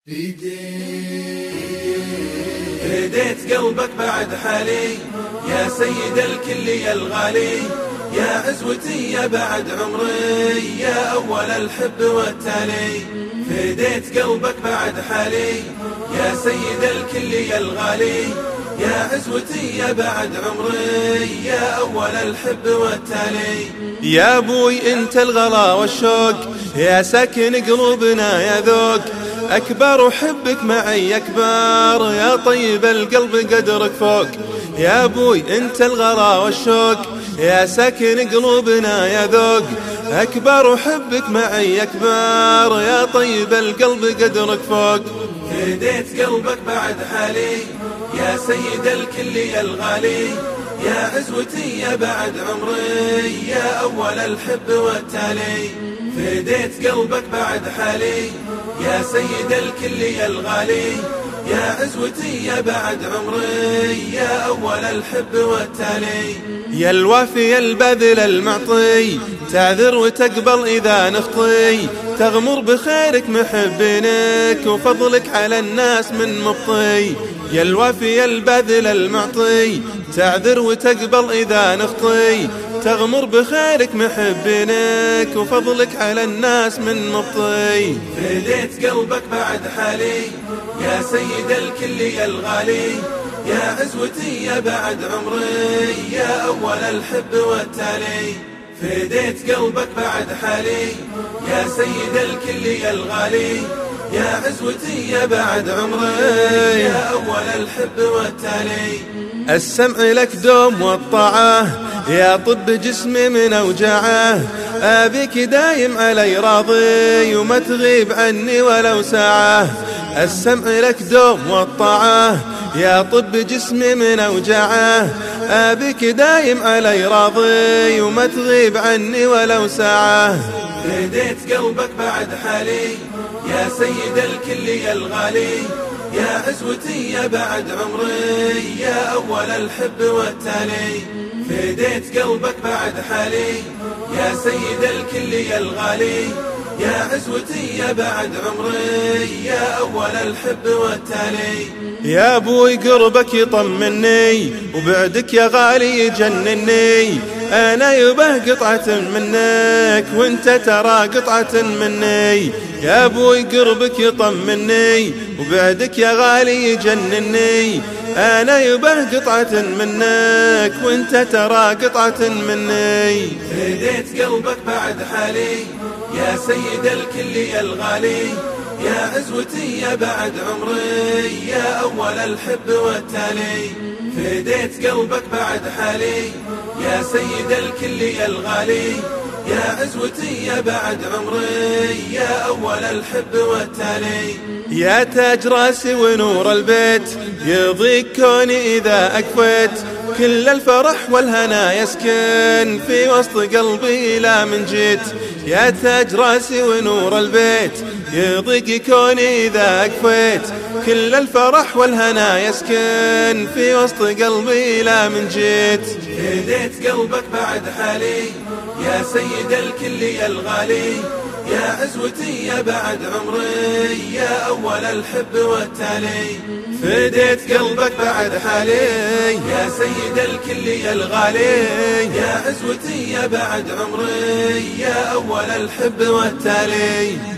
فديت قلبك بعد حالي يا سيد الكل يا الغالي، يا عزوتي يا بعد عمري، يا أول الحب والتالي. فديت قلبك بعد حالي يا سيد الكل يا الغالي، يا عزوتي يا بعد عمري، يا أول الحب والتالي. يا أبوي أنت الغلا والشوق، يا ساكن قلوبنا يا ذوق، أكبر وحبك معي أكبر، يا طيب القلب قدرك فوق. يا أبوي أنت الغلا والشوق، يا ساكن قلوبنا يا ذوق، أكبر وحبك معي أكبر، يا طيب القلب قدرك فوق. فديت قلبك بعد حالي يا سيد الكل يا الغالي، يا عزوتي يا بعد عمري، يا أول الحب والتالي. فديت قلبك بعد حالي يا سيد الكل يا الغالي، يا عزوتي يا بعد عمري، يا أول الحب والتالي. يا الوافي البذل المعطي، تعذر وتقبل إذا نخطي، تغمر بخيرك محبينك وفضلك على الناس من مبطي. يا الوافي البذل المعطي، تعذر وتقبل إذا نخطي، تغمر بخيرك محبينك وفضلك على الناس من مبطي. فديت قلبك بعد حالي يا سيد الكل يا الغالي، يا عزوتي يا بعد عمري، يا أول الحب والتالي. فديت قلبك بعد حالي يا سيد الكل يا الغالي، يا عزوتي يا بعد عمري، يا أول الحب والتالي. السمع لك دوم والطاعة، يا طب جسمي من أوجاعه، أبيك دايم علي راضي وما تغيب عني ولو ساعة. السمع لك دوم والطاعة، يا طب جسمي من أوجاعه، أبيك دايم علي راضي وما تغيب عني ولو ساعة. فديت قلبك بعد حالي يا سيد الكل يا الغالي، يا عزوتي يا بعد عمري، يا أول الحب والتالي. فديت قلبك بعد حالي يا سيد الكل يا الغالي، يا عزوتي يا بعد عمري، يا أول الحب والتالي. يا أبوي قربك يطمني وبعدك يا غالي يجنني، أنا يبه قطعة منك وانت ترى قطعة مني. يا أبوي قربك يطمني وبعدك يا غالي يجنني، أنا يبه قطعة منك وانت ترى قطعة مني. فديت قلبك بعد حالي يا سيد الكل يا الغالي، يا عزوتي يا بعد عمري، يا أول الحب والتالي. فديت قلبك بعد حالي يا سيد الكل يا الغالي، يا عزوتي يا بعد عمري، يا أول الحب والتالي. يا تاج راسي ونور البيت، يضيق كوني إذا أكفيت، كل الفرح والهنا يسكن في وسط قلبي لا من جيت. يا تاج راسي ونور البيت، يضيق كوني إذا أكفيت، كل الفرح والهنا يسكن في وسط قلبي لا من جيت. فديت قلبك بعد حالي يا سيد الكل يا الغالي، يا عزوتي يا بعد عمري، يا أول الحب والتالي. فديت قلبك بعد حالي يا سيد الكل يا الغالي، يا عزوتي يا بعد عمري، يا أول الحب والتالي.